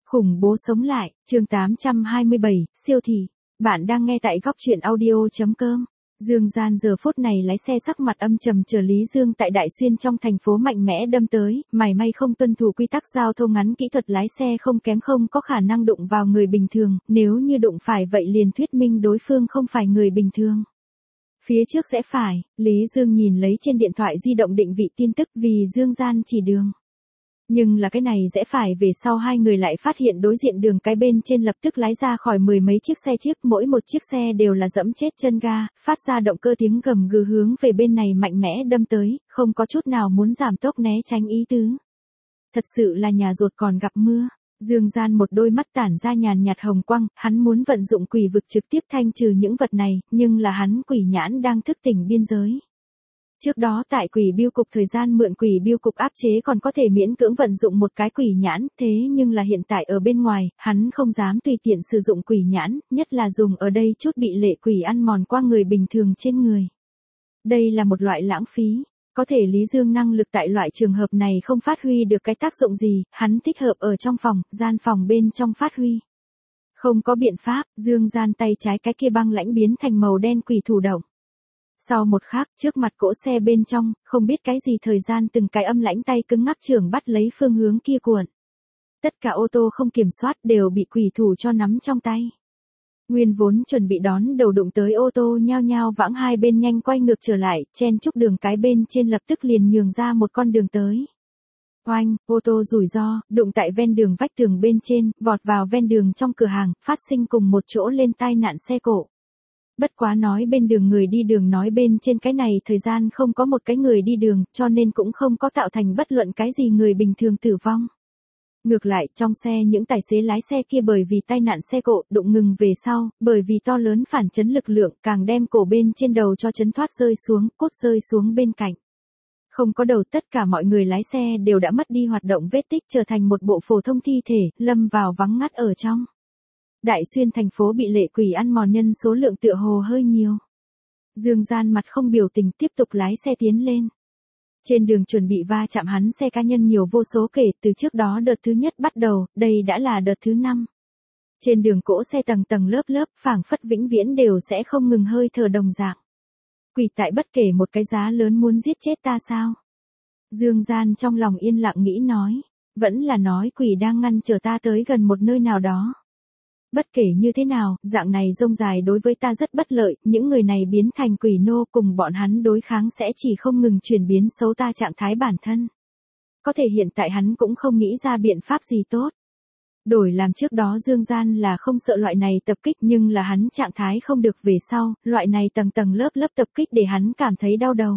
Khủng bố sống lại, chương 827, siêu thị. Bạn đang nghe tại góc truyện audio.com. Dương Gian giờ phút này lái xe sắc mặt âm trầm chở Lý Dương tại Đại Xuyên trong thành phố mạnh mẽ đâm tới, mảy may không tuân thủ quy tắc giao thông ngắn, kỹ thuật lái xe không kém, không có khả năng đụng vào người bình thường, nếu như đụng phải vậy liền thuyết minh đối phương không phải người bình thường. Phía trước rẽ phải, Lý Dương nhìn lấy trên điện thoại di động định vị tin tức vì Dương Gian chỉ đường. Nhưng là cái này rẽ phải về sau hai người lại phát hiện đối diện đường cái bên trên lập tức lái ra khỏi mười mấy chiếc xe trước, mỗi một chiếc xe đều là dẫm chết chân ga, phát ra động cơ tiếng gầm gừ hướng về bên này mạnh mẽ đâm tới, không có chút nào muốn giảm tốc né tránh ý tứ. Thật sự là nhà rột còn gặp mưa. Dương Gian một đôi mắt tản ra nhàn nhạt hồng quang, hắn muốn vận dụng quỷ vực trực tiếp thanh trừ những vật này, nhưng là hắn quỷ nhãn đang thức tỉnh biên giới. Trước đó tại quỷ biêu cục thời gian mượn quỷ biêu cục áp chế còn có thể miễn cưỡng vận dụng một cái quỷ nhãn, thế nhưng là hiện tại ở bên ngoài, hắn không dám tùy tiện sử dụng quỷ nhãn, nhất là dùng ở đây chút bị lệ quỷ ăn mòn qua người bình thường trên người. Đây là một loại lãng phí, có thể Lý Dương năng lực tại loại trường hợp này không phát huy được cái tác dụng gì, hắn thích hợp ở trong phòng, gian phòng bên trong phát huy. Không có biện pháp, Dương Gian tay trái cái kia băng lãnh biến thành màu đen quỷ thủ động. Sau một khắc, trước mặt cỗ xe bên trong, không biết cái gì thời gian từng cái âm lãnh tay cứng ngắc chưởng bắt lấy phương hướng kia cuộn. Tất cả ô tô không kiểm soát đều bị quỷ thủ cho nắm trong tay. Nguyên vốn chuẩn bị đón đầu đụng tới ô tô nhao nhao vãng hai bên nhanh quay ngược trở lại, chen chúc đường cái bên trên lập tức liền nhường ra một con đường tới. Oanh, ô tô rủi ro, đụng tại ven đường vách tường bên trên, vọt vào ven đường trong cửa hàng, phát sinh cùng một chỗ lên tai nạn xe cộ. Bất quá nói bên đường người đi đường nói bên trên cái này thời gian không có một cái người đi đường, cho nên cũng không có tạo thành bất luận cái gì người bình thường tử vong. Ngược lại, trong xe những tài xế lái xe kia bởi vì tai nạn xe cộ đụng ngừng về sau, bởi vì to lớn phản chấn lực lượng càng đem cổ bên trên đầu cho chấn thoát rơi xuống, cốt rơi xuống bên cạnh. Không có đầu, tất cả mọi người lái xe đều đã mất đi hoạt động vết tích, trở thành một bộ phổ thông thi thể, lâm vào vắng ngắt ở trong. Đại Xuyên thành phố bị lệ quỷ ăn mòn nhân số lượng tựa hồ hơi nhiều. Dương Gian mặt không biểu tình tiếp tục lái xe tiến lên. Trên đường chuẩn bị va chạm hắn xe cá nhân nhiều vô số kể từ trước đó đợt thứ nhất bắt đầu, đây đã là đợt thứ 5. Trên đường cỗ xe tầng tầng lớp lớp phảng phất vĩnh viễn đều sẽ không ngừng hơi thở đồng dạng. Quỷ tại bất kể một cái giá lớn muốn giết chết ta sao? Dương Gian trong lòng yên lặng nghĩ nói, vẫn là nói quỷ đang ngăn trở ta tới gần một nơi nào đó. Bất kể như thế nào, dạng này rông dài đối với ta rất bất lợi, những người này biến thành quỷ nô cùng bọn hắn đối kháng sẽ chỉ không ngừng chuyển biến xấu ta trạng thái bản thân. Có thể hiện tại hắn cũng không nghĩ ra biện pháp gì tốt. Đổi làm trước đó Dương Gian là không sợ loại này tập kích, nhưng là hắn trạng thái không được về sau, loại này tầng tầng lớp lớp tập kích để hắn cảm thấy đau đầu.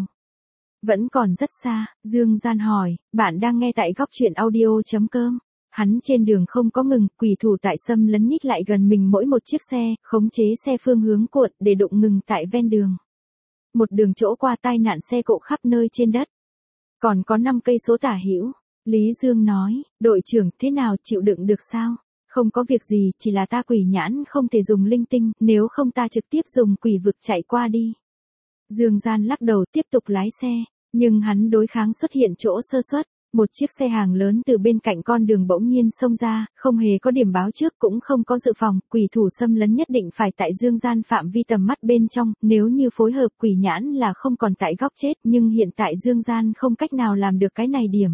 Vẫn còn rất xa, Dương Gian hỏi, bạn đang nghe tại góc truyện audio.com. Hắn trên đường không có ngừng, quỷ thủ tại xâm lấn nhích lại gần mình mỗi một chiếc xe, khống chế xe phương hướng cuộn để đụng ngừng tại ven đường. Một đường chỗ qua tai nạn xe cộ khắp nơi trên đất. Còn có 5 cây số tả hữu. Lý Dương nói, đội trưởng thế nào, chịu đựng được sao? Không có việc gì, chỉ là ta quỷ nhãn không thể dùng linh tinh, nếu không ta trực tiếp dùng quỷ vực chạy qua đi. Dương Gian lắc đầu tiếp tục lái xe, nhưng hắn đối kháng xuất hiện chỗ sơ suất. Một chiếc xe hàng lớn từ bên cạnh con đường bỗng nhiên xông ra, không hề có điểm báo trước cũng không có dự phòng, quỷ thủ xâm lấn nhất định phải tại Dương Gian phạm vi tầm mắt bên trong, nếu như phối hợp quỷ nhãn là không còn tại góc chết, nhưng hiện tại Dương Gian không cách nào làm được cái này điểm.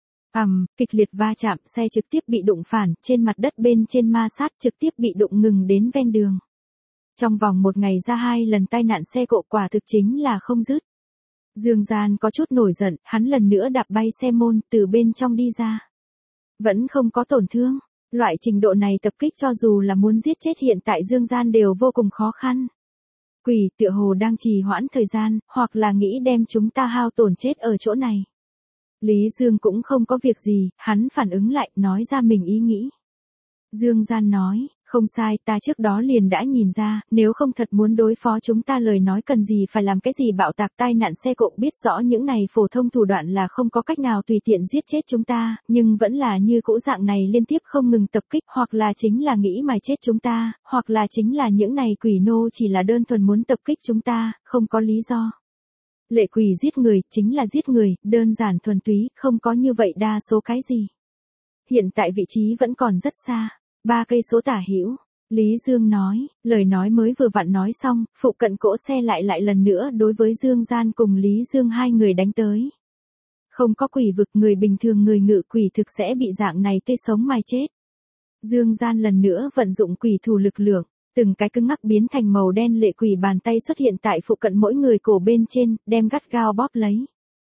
Kịch liệt va chạm, xe trực tiếp bị đụng phản, trên mặt đất bên trên ma sát trực tiếp bị đụng ngừng đến ven đường. Trong vòng một ngày ra 2 lần tai nạn xe cộ quả thực chính là không dứt. Dương Gian có chút nổi giận, hắn lần nữa đạp bay xe môn từ bên trong đi ra. Vẫn không có tổn thương, loại trình độ này tập kích cho dù là muốn giết chết hiện tại Dương Gian đều vô cùng khó khăn. Quỷ tựa hồ đang trì hoãn thời gian, hoặc là nghĩ đem chúng ta hao tổn chết ở chỗ này. Lý Dương cũng không có việc gì, hắn phản ứng lại, nói ra mình ý nghĩ. Dương Gian nói, không sai, ta trước đó liền đã nhìn ra, nếu không thật muốn đối phó chúng ta lời nói cần gì phải làm cái gì bạo tạc tai nạn xe cộ, biết rõ những này phổ thông thủ đoạn là không có cách nào tùy tiện giết chết chúng ta, nhưng vẫn là như cũ dạng này liên tiếp không ngừng tập kích, hoặc là chính là nghĩ mài chết chúng ta, hoặc là chính là những này quỷ nô chỉ là đơn thuần muốn tập kích chúng ta, không có lý do. Lệ quỷ giết người, chính là giết người, đơn giản thuần túy, không có như vậy đa số cái gì. hiện tại vị trí vẫn còn rất xa, 3 cây số tả hữu. Lý Dương nói, lời nói mới vừa vặn nói xong, phụ cận cỗ xe lại lần nữa đối với Dương Gian cùng Lý Dương hai người đánh tới. Không có quỷ vực, người bình thường người ngự quỷ thực sẽ bị dạng này tươi sống mai chết. Dương Gian lần nữa vận dụng quỷ thủ lực lượng, từng cái cứng ngắc biến thành màu đen lệ quỷ bàn tay xuất hiện tại phụ cận mỗi người cổ bên trên, đem gắt gao bóp lấy.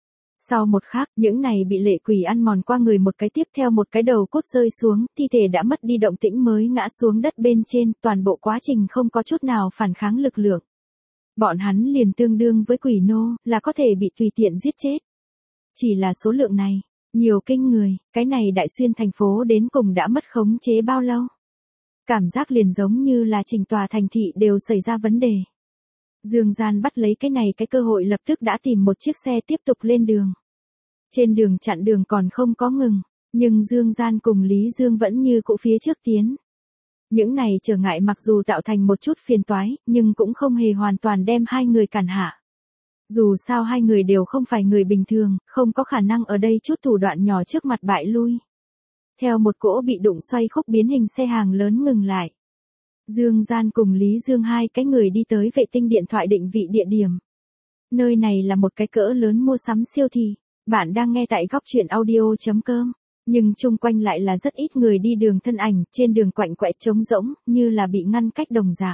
Sau một khắc, những này bị lệ quỷ ăn mòn qua người một cái tiếp theo một cái đầu cốt rơi xuống, thi thể đã mất đi động tĩnh mới ngã xuống đất bên trên, toàn bộ quá trình không có chút nào phản kháng lực lượng. Bọn hắn liền tương đương với quỷ nô, là có thể bị tùy tiện giết chết. Chỉ là số lượng này, nhiều kinh người, cái này Đại Xuyên thành phố đến cùng đã mất khống chế bao lâu? Cảm giác liền giống như là chỉnh tòa thành thị đều xảy ra vấn đề. Dương Gian bắt lấy cái này cái cơ hội lập tức đã tìm một chiếc xe tiếp tục lên đường. Trên đường chặn đường còn không có ngừng, nhưng Dương Gian cùng Lý Dương vẫn như cũ phía trước tiến. Những này trở ngại mặc dù tạo thành một chút phiền toái, nhưng cũng không hề hoàn toàn đem hai người cản hạ. Dù sao hai người đều không phải người bình thường, không có khả năng ở đây chút thủ đoạn nhỏ trước mặt bại lui. Theo một cỗ bị đụng xoay khúc biến hình xe hàng lớn ngừng lại. Dương Gian cùng Lý Dương hai cái người đi tới vệ tinh điện thoại định vị địa điểm. Nơi này là một cái cỡ lớn mua sắm siêu thị. Bạn đang nghe tại góc truyện audio.com. Nhưng chung quanh lại là rất ít người đi đường thân ảnh, trên đường quạnh quẹ trống rỗng, như là bị ngăn cách đồng dạng.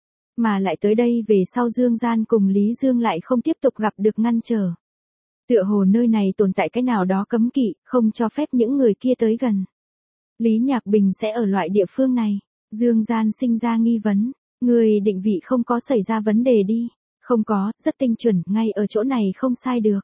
Mà lại tới đây về sau Dương Gian cùng Lý Dương lại không tiếp tục gặp được ngăn trở. Tựa hồ nơi này tồn tại cái nào đó cấm kỵ, không cho phép những người kia tới gần. Lý Nhạc Bình sẽ ở loại địa phương này. Dương Gian sinh ra nghi vấn, người định vị không có xảy ra vấn đề đi. Không có, rất tinh chuẩn, ngay ở chỗ này không sai được.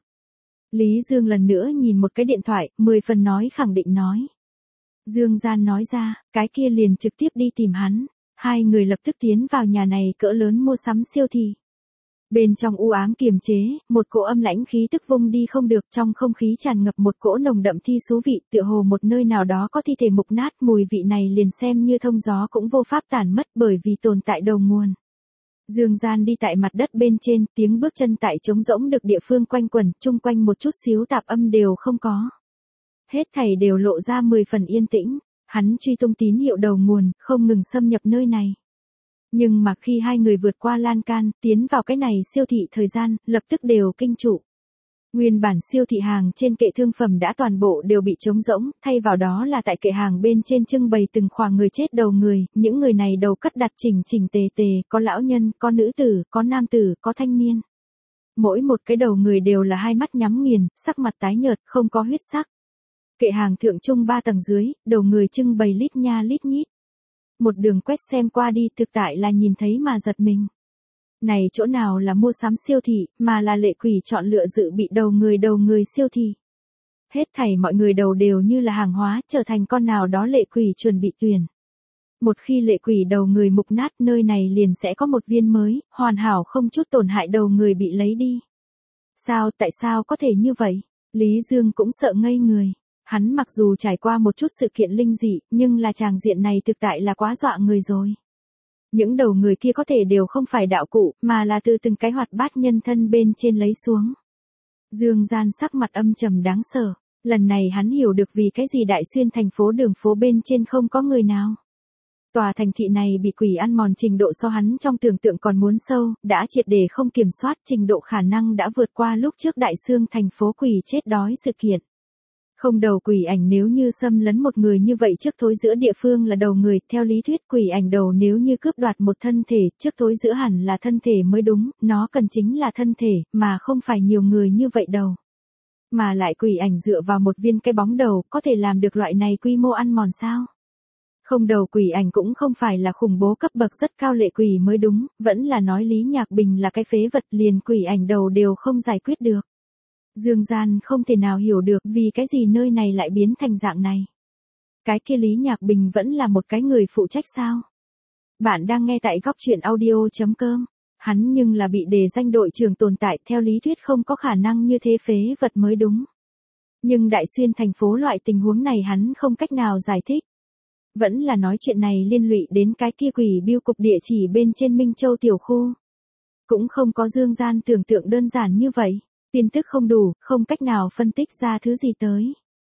Lý Dương lần nữa nhìn một cái điện thoại, 10 phần nói khẳng định nói. Dương Gian nói ra, cái kia liền trực tiếp đi tìm hắn. Hai người lập tức tiến vào nhà này cỡ lớn mua sắm siêu thị. Bên trong u ám kiềm chế, một cỗ âm lãnh khí tức vung đi không được, trong không khí tràn ngập một cỗ nồng đậm thi xú vị, tựa hồ một nơi nào đó có thi thể mục nát, mùi vị này liền xem như thông gió cũng vô pháp tản mất bởi vì tồn tại đầu nguồn. Dương Gian đi tại mặt đất bên trên, tiếng bước chân tại trống rỗng được địa phương quanh quẩn, chung quanh một chút xíu tạp âm đều không có. Hết thảy đều lộ ra 10 phần yên tĩnh, hắn truy tung tín hiệu đầu nguồn, không ngừng xâm nhập nơi này. Nhưng mà khi hai người vượt qua lan can, tiến vào cái này siêu thị thời gian, lập tức đều kinh trụ. Nguyên bản siêu thị hàng trên kệ thương phẩm đã toàn bộ đều bị trống rỗng, thay vào đó là tại kệ hàng bên trên trưng bày từng khoả người chết đầu người, những người này đầu cắt đặt chỉnh chỉnh tề tề, có lão nhân, có nữ tử, có nam tử, có thanh niên. Mỗi một cái đầu người đều là hai mắt nhắm nghiền, sắc mặt tái nhợt, không có huyết sắc. Kệ hàng thượng trung 3 tầng dưới, đầu người trưng bày lít nha lít nhít. Một đường quét xem qua đi thực tại là nhìn thấy mà giật mình. Này chỗ nào là mua sắm siêu thị, mà là lệ quỷ chọn lựa dự bị đầu người siêu thị. Hết thảy mọi người đầu đều như là hàng hóa, trở thành con nào đó lệ quỷ chuẩn bị tuyển. Một khi lệ quỷ đầu người mục nát, nơi này liền sẽ có một viên mới, hoàn hảo không chút tổn hại đầu người bị lấy đi. Sao, tại sao có thể như vậy? Lý Dương cũng sợ ngây người. Hắn mặc dù trải qua một chút sự kiện linh dị, nhưng là tràng diện này thực tại là quá dọa người rồi. Những đầu người kia có thể đều không phải đạo cụ, mà là từ từng cái hoạt bát nhân thân bên trên lấy xuống. Dương Gian sắc mặt âm trầm đáng sợ. Lần này hắn hiểu được vì cái gì Đại Xuyên thành phố đường phố bên trên không có người nào. Tòa thành thị này bị quỷ ăn mòn trình độ so hắn trong tưởng tượng còn muốn sâu, đã triệt để không kiểm soát, trình độ khả năng đã vượt qua lúc trước Đại Xương thành phố quỷ chết đói sự kiện. Không đầu quỷ ảnh nếu như xâm lấn một người như vậy trước thối giữa địa phương là đầu người, theo lý thuyết quỷ ảnh đầu nếu như cướp đoạt một thân thể, trước thối giữa hẳn là thân thể mới đúng, nó cần chính là thân thể, mà không phải nhiều người như vậy đầu. Mà lại quỷ ảnh dựa vào một viên cái bóng đầu, có thể làm được loại này quy mô ăn mòn sao? Không đầu quỷ ảnh cũng không phải là khủng bố cấp bậc rất cao lệ quỷ mới đúng, vẫn là nói Lý Nhạc Bình là cái phế vật liền quỷ ảnh đầu đều không giải quyết được. Dương Gian không thể nào hiểu được vì cái gì nơi này lại biến thành dạng này. Cái kia Lý Nhạc Bình vẫn là một cái người phụ trách sao? Bạn đang nghe tại góc truyện audio.com. Hắn nhưng là bị đề danh đội trưởng tồn tại, theo lý thuyết không có khả năng như thế phế vật mới đúng. Nhưng Đại Xuyên thành phố loại tình huống này hắn không cách nào giải thích. Vẫn là nói chuyện này liên lụy đến cái kia quỷ bưu cục địa chỉ bên trên Minh Châu tiểu khu. Cũng không có Dương Gian tưởng tượng đơn giản như vậy. Tin tức không đủ, không cách nào phân tích ra thứ gì tới.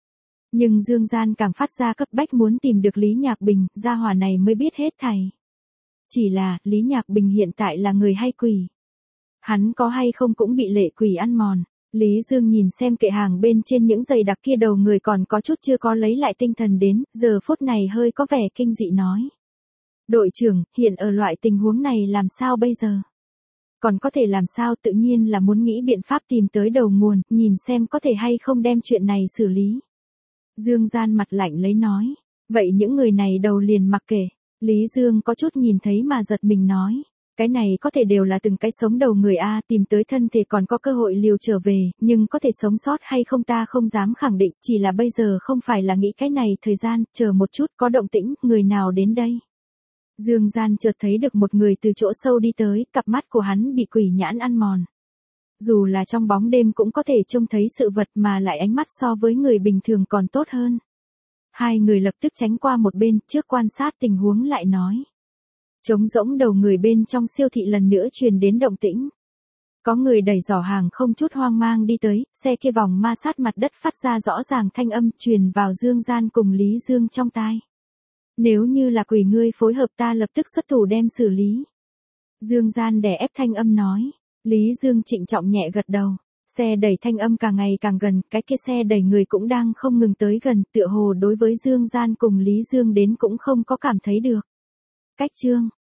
Nhưng Dương Gian càng phát ra cấp bách muốn tìm được Lý Nhạc Bình, gia hỏa này mới biết hết thảy. Chỉ là, Lý Nhạc Bình hiện tại là người hay quỷ? Hắn có hay không cũng bị lệ quỷ ăn mòn. Lý Dương nhìn xem kệ hàng bên trên những giày đặc kia đầu người còn có chút chưa có lấy lại tinh thần đến, giờ phút này hơi có vẻ kinh dị nói. Đội trưởng, hiện ở loại tình huống này làm sao bây giờ? Còn có thể làm sao, tự nhiên là muốn nghĩ biện pháp tìm tới đầu nguồn, nhìn xem có thể hay không đem chuyện này xử lý. Dương Gian mặt lạnh lấy nói. Vậy những người này đầu liền mặc kệ. Lý Dương có chút nhìn thấy mà giật mình nói. Cái này có thể đều là từng cái sống đầu người A, tìm tới thân thể còn có cơ hội liều trở về, nhưng có thể sống sót hay không ta không dám khẳng định, chỉ là bây giờ không phải là nghĩ cái này, thời gian, chờ một chút, có động tĩnh, người nào đến đây. Dương Gian chợt thấy được một người từ chỗ sâu đi tới, cặp mắt của hắn bị quỷ nhãn ăn mòn. Dù là trong bóng đêm cũng có thể trông thấy sự vật mà lại ánh mắt so với người bình thường còn tốt hơn. Hai người lập tức tránh qua một bên, trước quan sát tình huống lại nói. Trống rỗng đầu người bên trong siêu thị lần nữa truyền đến động tĩnh. Có người đẩy giỏ hàng không chút hoang mang đi tới, xe kia vòng ma sát mặt đất phát ra rõ ràng thanh âm truyền vào Dương Gian cùng Lý Dương trong tai. Nếu như là quỷ ngươi phối hợp ta lập tức xuất thủ đem xử lý. Dương Gian đè ép thanh âm nói. Lý Dương trịnh trọng nhẹ gật đầu. Xe đẩy thanh âm càng ngày càng gần, cái kia xe đẩy người cũng đang không ngừng tới gần, tựa hồ đối với Dương Gian cùng Lý Dương đến cũng không có cảm thấy được. Cách chương